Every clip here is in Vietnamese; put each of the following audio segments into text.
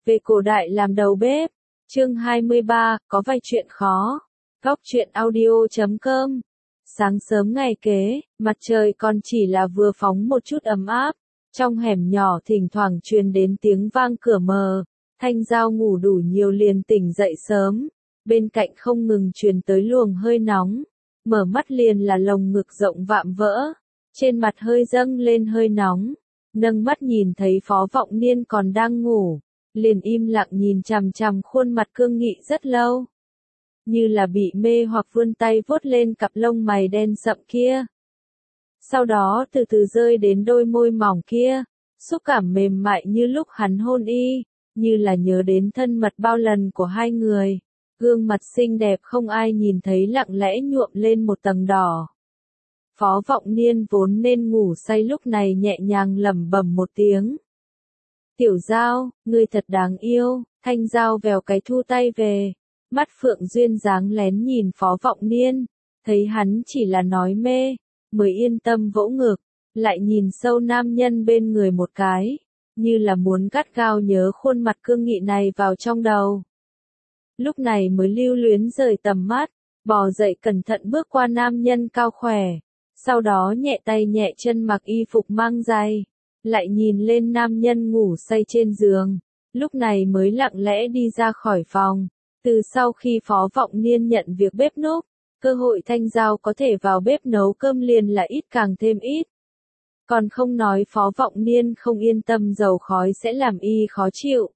Về cổ đại làm đầu bếp. Chương 23, có vài chuyện khó. Góc truyện audio.com. Sáng sớm ngày kế, mặt trời còn chỉ là vừa phóng một chút ấm áp. Trong hẻm nhỏ thỉnh thoảng truyền đến tiếng vang cửa mờ. Thanh Giao ngủ đủ nhiều liền tỉnh dậy sớm. Bên cạnh không ngừng truyền tới luồng hơi nóng. Mở mắt liền là lồng ngực rộng vạm vỡ. Trên mặt hơi dâng lên hơi nóng. Nâng mắt nhìn thấy Phó Vọng Niên còn đang ngủ. Liền im lặng nhìn chằm chằm khuôn mặt cương nghị rất lâu. Như là bị mê hoặc vươn tay vuốt lên cặp lông mày đen sậm kia. Sau đó từ từ rơi đến đôi môi mỏng kia. Xúc cảm mềm mại như lúc hắn hôn y. Như là nhớ đến thân mật bao lần của hai người. Gương mặt xinh đẹp không ai nhìn thấy lặng lẽ nhuộm lên một tầng đỏ. Phó Vọng Niên vốn nên ngủ say lúc này nhẹ nhàng lẩm bẩm một tiếng. Tiểu Giao, ngươi thật đáng yêu. Thanh Giao vèo cái thu tay về. Mắt Phượng duyên dáng lén nhìn Phó Vọng Niên. Thấy hắn chỉ là nói mê. Mới yên tâm vỗ ngực. Lại nhìn sâu nam nhân bên người một cái. Như là muốn gắt gao nhớ khuôn mặt cương nghị này vào trong đầu. Lúc này mới lưu luyến rời tầm mắt. Bò dậy cẩn thận bước qua nam nhân cao khỏe. Sau đó nhẹ tay nhẹ chân mặc y phục mang giày. Lại nhìn lên nam nhân ngủ say trên giường. Lúc này mới lặng lẽ đi ra khỏi phòng. Từ sau khi Phó Vọng Niên nhận việc bếp núc, cơ hội Thanh Giao có thể vào bếp nấu cơm liền là ít càng thêm ít. Còn không nói Phó Vọng Niên không yên tâm dầu khói sẽ làm y khó chịu.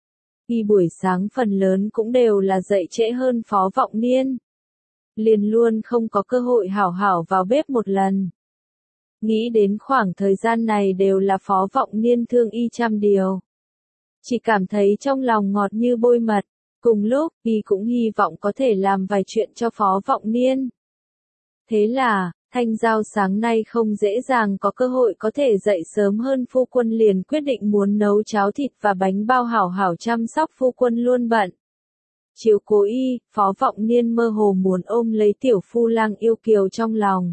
Y buổi sáng phần lớn cũng đều là dậy trễ hơn Phó Vọng Niên. Liền luôn không có cơ hội hảo hảo vào bếp một lần. Nghĩ đến khoảng thời gian này đều là Phó Vọng Niên thương y trăm điều. Chỉ cảm thấy trong lòng ngọt như bôi mật. Cùng lúc, y cũng hy vọng có thể làm vài chuyện cho Phó Vọng Niên. Thế là, Thanh Giao sáng nay không dễ dàng có cơ hội có thể dậy sớm hơn phu quân liền quyết định muốn nấu cháo thịt và bánh bao hảo hảo chăm sóc phu quân luôn bận. Chiều cố y, Phó Vọng Niên mơ hồ muốn ôm lấy tiểu phu lang yêu kiều trong lòng.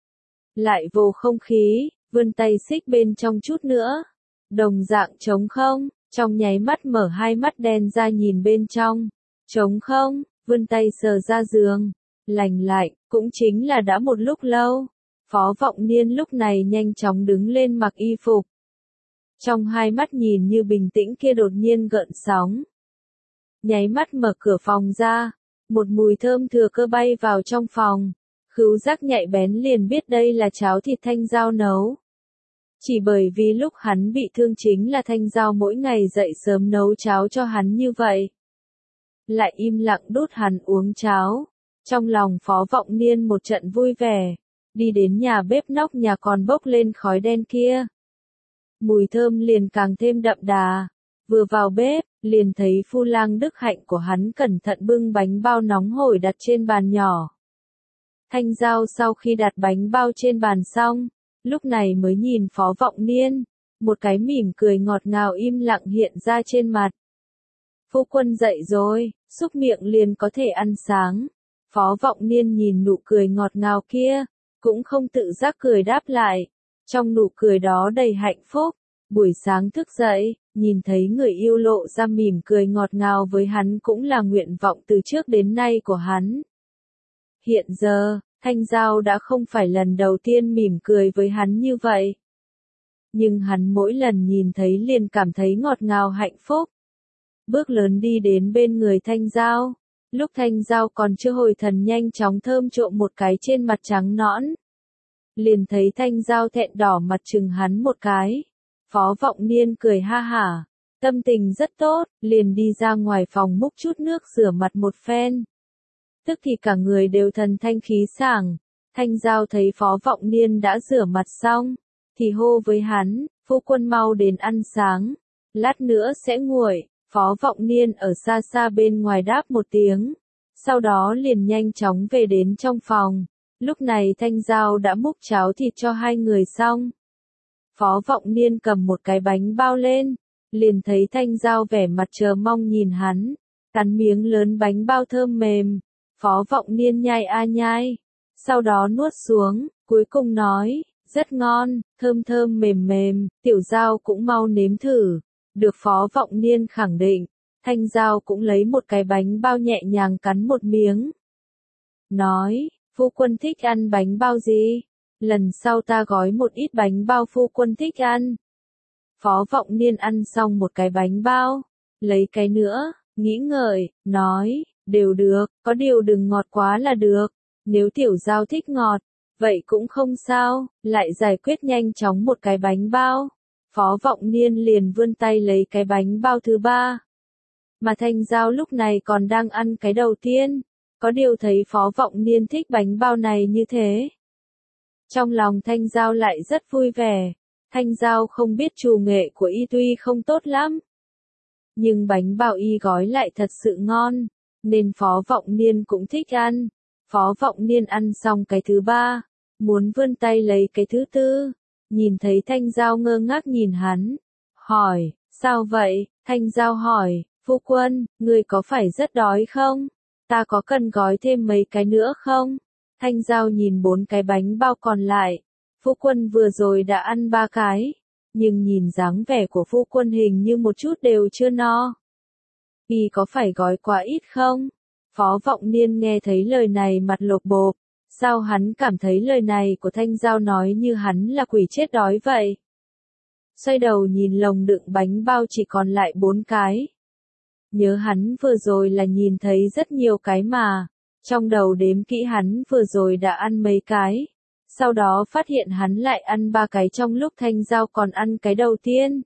Lại vô không khí, vươn tay xích bên trong chút nữa. Đồng dạng trống không, trong nháy mắt mở hai mắt đen ra nhìn bên trong. Trống không, vươn tay sờ ra giường. Lành lạnh, cũng chính là đã một lúc lâu. Phó Vọng Niên lúc này nhanh chóng đứng lên mặc y phục. Trong hai mắt nhìn như bình tĩnh kia đột nhiên gợn sóng. Nháy mắt mở cửa phòng ra. Một mùi thơm thừa cơ bay vào trong phòng. Khứu giác nhạy bén liền biết đây là cháo thịt Thanh Giao nấu. Chỉ bởi vì lúc hắn bị thương chính là Thanh Giao mỗi ngày dậy sớm nấu cháo cho hắn như vậy. Lại im lặng đút hắn uống cháo. Trong lòng Phó Vọng Niên một trận vui vẻ. Đi đến nhà bếp nóc nhà còn bốc lên khói đen kia. Mùi thơm liền càng thêm đậm đà. Vừa vào bếp, liền thấy phu lang đức hạnh của hắn cẩn thận bưng bánh bao nóng hổi đặt trên bàn nhỏ. Thanh Giao sau khi đặt bánh bao trên bàn xong, lúc này mới nhìn Phó Vọng Niên, một cái mỉm cười ngọt ngào im lặng hiện ra trên mặt. Phu quân dậy rồi, xúc miệng liền có thể ăn sáng. Phó Vọng Niên nhìn nụ cười ngọt ngào kia, cũng không tự giác cười đáp lại. Trong nụ cười đó đầy hạnh phúc. Buổi sáng thức dậy, nhìn thấy người yêu lộ ra mỉm cười ngọt ngào với hắn cũng là nguyện vọng từ trước đến nay của hắn. Hiện giờ, Thanh Giao đã không phải lần đầu tiên mỉm cười với hắn như vậy. Nhưng hắn mỗi lần nhìn thấy liền cảm thấy ngọt ngào hạnh phúc. Bước lớn đi đến bên người Thanh Giao. Lúc Thanh Giao còn chưa hồi thần nhanh chóng thơm trộm một cái trên mặt trắng nõn. Liền thấy Thanh Giao thẹn đỏ mặt chừng hắn một cái. Phó Vọng Niên cười ha hả. Tâm tình rất tốt, liền đi ra ngoài phòng múc chút nước rửa mặt một phen. Tức thì cả người đều thần thanh khí sảng. Thanh Giao thấy Phó Vọng Niên đã rửa mặt xong. Thì hô với hắn, phu quân mau đến ăn sáng. Lát nữa sẽ nguội. Phó Vọng Niên ở xa xa bên ngoài đáp một tiếng. Sau đó liền nhanh chóng về đến trong phòng. Lúc này Thanh Giao đã múc cháo thịt cho hai người xong. Phó Vọng Niên cầm một cái bánh bao lên. Liền thấy Thanh Giao vẻ mặt chờ mong nhìn hắn. Cắn miếng lớn bánh bao thơm mềm. Phó Vọng Niên nhai a nhai. Sau đó nuốt xuống, cuối cùng nói, rất ngon, thơm thơm mềm mềm, Tiểu Giao cũng mau nếm thử. Được Phó Vọng Niên khẳng định, Thanh Giao cũng lấy một cái bánh bao nhẹ nhàng cắn một miếng. Nói, phu quân thích ăn bánh bao gì? Lần sau ta gói một ít bánh bao phu quân thích ăn. Phó Vọng Niên ăn xong một cái bánh bao, lấy cái nữa, nghĩ ngợi, nói, đều được, có điều đừng ngọt quá là được. Nếu Tiểu Giao thích ngọt, vậy cũng không sao, lại giải quyết nhanh chóng một cái bánh bao. Phó Vọng Niên liền vươn tay lấy cái bánh bao thứ ba. Mà Thanh Giao lúc này còn đang ăn cái đầu tiên, có điều thấy Phó Vọng Niên thích bánh bao này như thế. Trong lòng Thanh Giao lại rất vui vẻ, Thanh Giao không biết trù nghệ của y tuy không tốt lắm. Nhưng bánh bao y gói lại thật sự ngon, nên Phó Vọng Niên cũng thích ăn. Phó Vọng Niên ăn xong cái thứ ba, muốn vươn tay lấy cái thứ tư, nhìn thấy Thanh Giao ngơ ngác nhìn hắn, hỏi, sao vậy? Thanh Giao hỏi, phu quân, người có phải rất đói không? Ta có cần gói thêm mấy cái nữa không? Thanh Giao nhìn 4 cái bánh bao còn lại, phu quân vừa rồi đã ăn 3 cái, nhưng nhìn dáng vẻ của phu quân hình như một chút đều chưa no. Y có phải gói quá ít không? Phó Vọng Niên nghe thấy lời này mặt lột bột, sao hắn cảm thấy lời này của Thanh Giao nói như hắn là quỷ chết đói vậy? Xoay đầu nhìn lồng đựng bánh bao chỉ còn lại 4 cái. Nhớ hắn vừa rồi là nhìn thấy rất nhiều cái mà, trong đầu đếm kỹ hắn vừa rồi đã ăn mấy cái, sau đó phát hiện hắn lại ăn 3 cái trong lúc Thanh Giao còn ăn cái đầu tiên.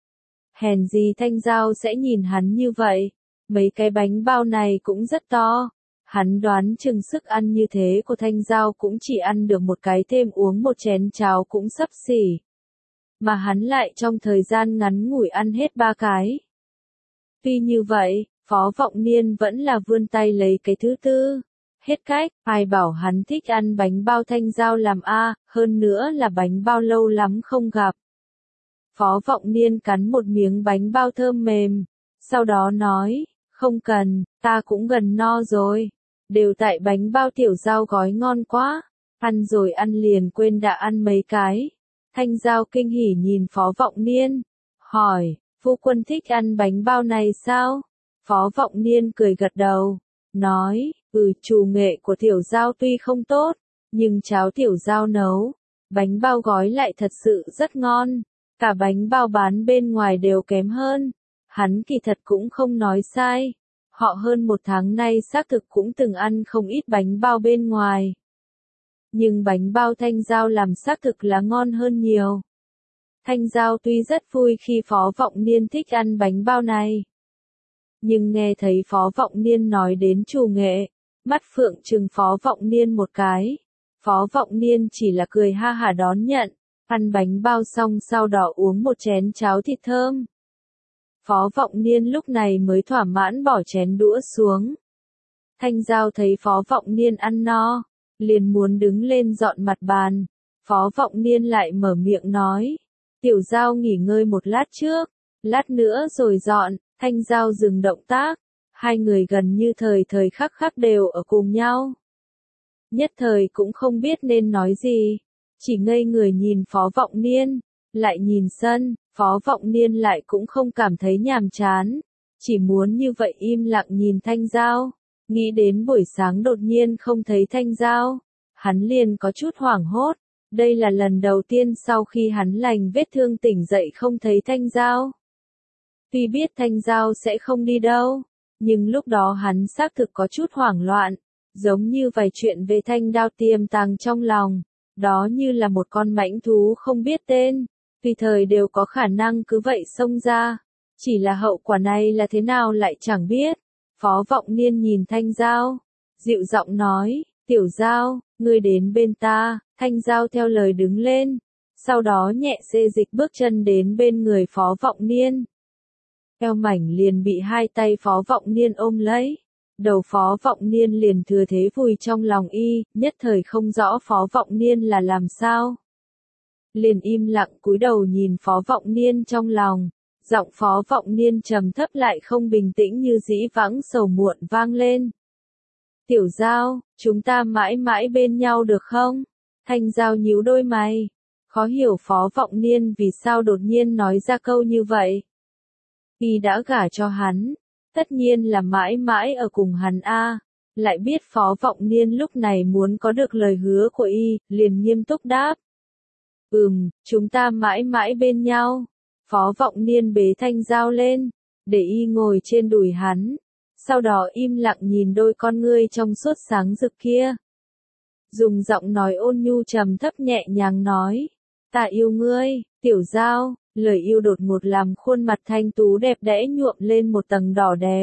Hèn gì Thanh Giao sẽ nhìn hắn như vậy, mấy cái bánh bao này cũng rất to, hắn đoán chừng sức ăn như thế của Thanh Giao cũng chỉ ăn được một cái thêm uống một chén cháo cũng xấp xỉ. Mà hắn lại trong thời gian ngắn ngủi ăn hết 3 cái. Tuy như vậy, Phó Vọng Niên vẫn là vươn tay lấy cái thứ tư. Hết cách, ai bảo hắn thích ăn bánh bao Thanh Giao làm a, hơn nữa là bánh bao lâu lắm không gặp. Phó Vọng Niên cắn một miếng bánh bao thơm mềm, sau đó nói, không cần, ta cũng gần no rồi. Đều tại bánh bao Tiểu Giao gói ngon quá, ăn rồi ăn liền quên đã ăn mấy cái. Thanh Giao kinh hỉ nhìn Phó Vọng Niên, hỏi, phu quân thích ăn bánh bao này sao? Phó Vọng Niên cười gật đầu, nói, trù nghệ của Tiểu Giao tuy không tốt, nhưng cháo Tiểu Giao nấu, bánh bao gói lại thật sự rất ngon, cả bánh bao bán bên ngoài đều kém hơn. Hắn kỳ thật cũng không nói sai, họ hơn 1 tháng nay xác thực cũng từng ăn không ít bánh bao bên ngoài. Nhưng bánh bao Thanh Giao làm xác thực là ngon hơn nhiều. Thanh Giao tuy rất vui khi Phó Vọng Niên thích ăn bánh bao này. Nhưng nghe thấy Phó Vọng Niên nói đến trù nghệ, mắt phượng trừng Phó Vọng Niên một cái. Phó Vọng Niên chỉ là cười ha hả đón nhận, ăn bánh bao xong sau đó uống một chén cháo thịt thơm. Phó Vọng Niên lúc này mới thỏa mãn bỏ chén đũa xuống. Thanh Giao thấy Phó Vọng Niên ăn no, liền muốn đứng lên dọn mặt bàn. Phó Vọng Niên lại mở miệng nói, Tiểu Giao nghỉ ngơi một lát trước, lát nữa rồi dọn. Thanh Giao dừng động tác, hai người gần như thời thời khắc khắc đều ở cùng nhau. Nhất thời cũng không biết nên nói gì, chỉ ngây người nhìn Phó Vọng Niên, lại nhìn sân, Phó Vọng Niên lại cũng không cảm thấy nhàm chán, chỉ muốn như vậy im lặng nhìn Thanh Giao, nghĩ đến buổi sáng đột nhiên không thấy Thanh Giao, hắn liền có chút hoảng hốt, đây là lần đầu tiên sau khi hắn lành vết thương tỉnh dậy không thấy Thanh Giao. Tuy biết Thanh Giao sẽ không đi đâu, nhưng lúc đó hắn xác thực có chút hoảng loạn, giống như vài chuyện về Thanh Đao tiềm tàng trong lòng, đó như là một con mãnh thú không biết tên, tùy thời đều có khả năng cứ vậy xông ra, chỉ là hậu quả này là thế nào lại chẳng biết. Phó Vọng Niên nhìn Thanh Giao, dịu giọng nói, Tiểu Giao, ngươi đến bên ta. Thanh Giao theo lời đứng lên, sau đó nhẹ xê dịch bước chân đến bên người Phó Vọng Niên. Eo mảnh liền bị hai tay Phó Vọng Niên ôm lấy, đầu Phó Vọng Niên liền thừa thế vùi trong lòng y, nhất thời không rõ Phó Vọng Niên là làm sao. Liền im lặng cúi đầu nhìn Phó Vọng Niên trong lòng, giọng Phó Vọng Niên trầm thấp lại không bình tĩnh như dĩ vãng sầu muộn vang lên. Tiểu Giao, chúng ta mãi mãi bên nhau được không? Thanh Giao nhíu đôi mày, khó hiểu Phó Vọng Niên vì sao đột nhiên nói ra câu như vậy. Y đã gả cho hắn, tất nhiên là mãi mãi ở cùng hắn a. Lại biết Phó Vọng Niên lúc này muốn có được lời hứa của Y, liền nghiêm túc đáp. Chúng ta mãi mãi bên nhau. Phó Vọng Niên bế Thanh Giao lên, để Y ngồi trên đùi hắn, sau đó im lặng nhìn đôi con ngươi trong suốt sáng rực kia. Dùng giọng nói ôn nhu trầm thấp nhẹ nhàng nói, ta yêu ngươi, Tiểu Giao. Lời yêu đột ngột làm khuôn mặt Thanh Tú đẹp đẽ nhuộm lên một tầng đỏ đẹp.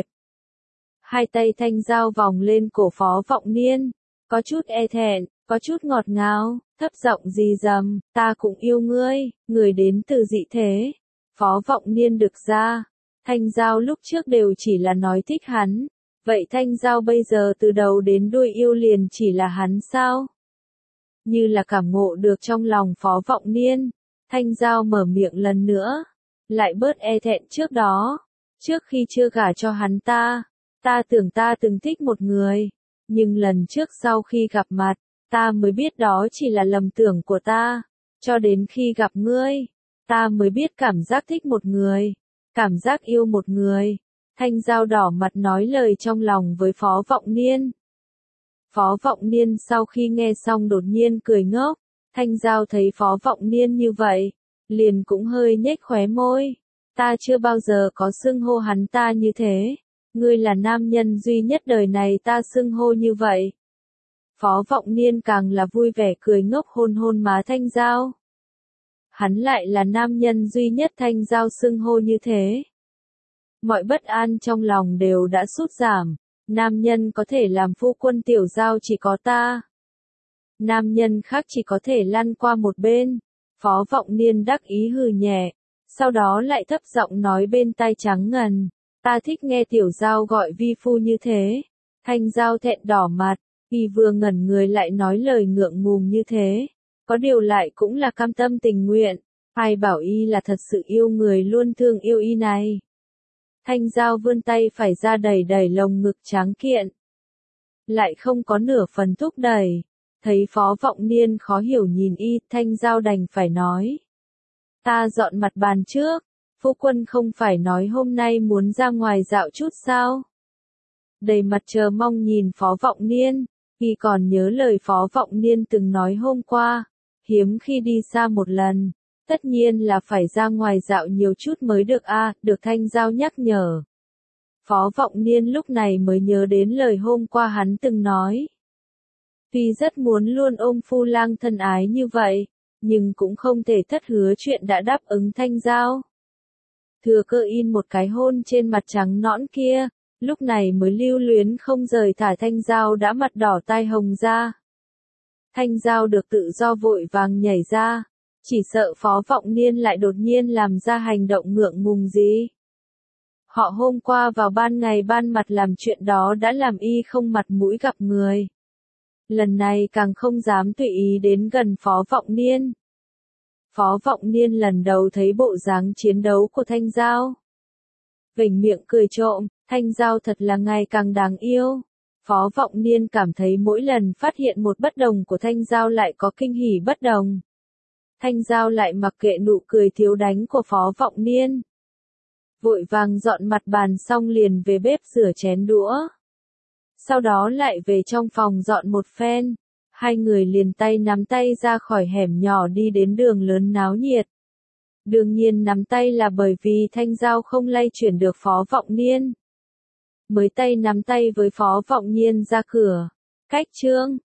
Hai tay Thanh Giao vòng lên cổ Phó Vọng Niên, có chút e thẹn, có chút ngọt ngào, thấp giọng rì rầm, ta cũng yêu ngươi, người đến từ dị thế. Phó Vọng Niên được ra, Thanh Giao lúc trước đều chỉ là nói thích hắn, vậy Thanh Giao bây giờ từ đầu đến đuôi yêu liền chỉ là hắn sao? Như là cảm ngộ được trong lòng Phó Vọng Niên, Thanh Giao mở miệng lần nữa, lại bớt e thẹn trước đó. Trước khi chưa gả cho hắn ta tưởng ta từng thích một người, nhưng lần trước sau khi gặp mặt, ta mới biết đó chỉ là lầm tưởng của ta, cho đến khi gặp ngươi, ta mới biết cảm giác thích một người, cảm giác yêu một người. Thanh Giao đỏ mặt nói lời trong lòng với Phó Vọng Niên. Phó Vọng Niên sau khi nghe xong đột nhiên cười ngốc, Thanh Giao thấy Phó Vọng Niên như vậy, liền cũng hơi nhếch khóe môi. Ta chưa bao giờ có xưng hô hắn ta như thế, ngươi là nam nhân duy nhất đời này ta xưng hô như vậy. Phó Vọng Niên càng là vui vẻ cười ngốc hôn hôn má Thanh Giao. Hắn lại là nam nhân duy nhất Thanh Giao xưng hô như thế. Mọi bất an trong lòng đều đã sút giảm, nam nhân có thể làm phu quân Tiểu Giao chỉ có ta. Nam nhân khác chỉ có thể lăn qua một bên. Phó Vọng Niên đắc ý hừ nhẹ, sau đó lại thấp giọng nói bên tai trắng ngần, ta thích nghe Tiểu Giao gọi vi phu như thế. Thanh Giao thẹn đỏ mặt, Y vừa ngẩn người lại nói lời ngượng ngùng như thế, có điều lại cũng là cam tâm tình nguyện, ai bảo Y là thật sự yêu người luôn thương yêu Y này. Thanh Giao vươn tay phải ra đẩy đẩy lồng ngực tráng kiện, lại không có nửa phần thúc đẩy. Thấy Phó Vọng Niên khó hiểu nhìn Y, Thanh Giao đành phải nói. Ta dọn mặt bàn trước, phu quân không phải nói hôm nay muốn ra ngoài dạo chút sao? Đầy mặt chờ mong nhìn Phó Vọng Niên, Y còn nhớ lời Phó Vọng Niên từng nói hôm qua, hiếm khi đi xa một lần, tất nhiên là phải ra ngoài dạo nhiều chút mới được được Thanh Giao nhắc nhở. Phó Vọng Niên lúc này mới nhớ đến lời hôm qua hắn từng nói. Tuy rất muốn luôn ôm phu lang thân ái như vậy, nhưng cũng không thể thất hứa chuyện đã đáp ứng Thanh Giao. Thừa cơ in một cái hôn trên mặt trắng nõn kia, lúc này mới lưu luyến không rời thả Thanh Giao đã mặt đỏ tai hồng ra. Thanh Giao được tự do vội vàng nhảy ra, chỉ sợ Phó Vọng Niên lại đột nhiên làm ra hành động ngượng ngùng gì. Họ hôm qua vào ban ngày ban mặt làm chuyện đó đã làm Y không mặt mũi gặp người. Lần này càng không dám tùy ý đến gần Phó Vọng Niên. Phó Vọng Niên lần đầu thấy bộ dáng chiến đấu của Thanh Giao. Vểnh miệng cười trộm, Thanh Giao thật là ngày càng đáng yêu. Phó Vọng Niên cảm thấy mỗi lần phát hiện một bất đồng của Thanh Giao lại có kinh hỉ bất đồng. Thanh Giao lại mặc kệ nụ cười thiếu đánh của Phó Vọng Niên. Vội vàng dọn mặt bàn xong liền về bếp rửa chén đũa. Sau đó lại về trong phòng dọn một phen, hai người liền tay nắm tay ra khỏi hẻm nhỏ đi đến đường lớn náo nhiệt. Đương nhiên nắm tay là bởi vì Thanh Giao không lay chuyển được Phó Vọng Niên. Mới tay nắm tay với Phó Vọng Niên ra cửa. Cách chương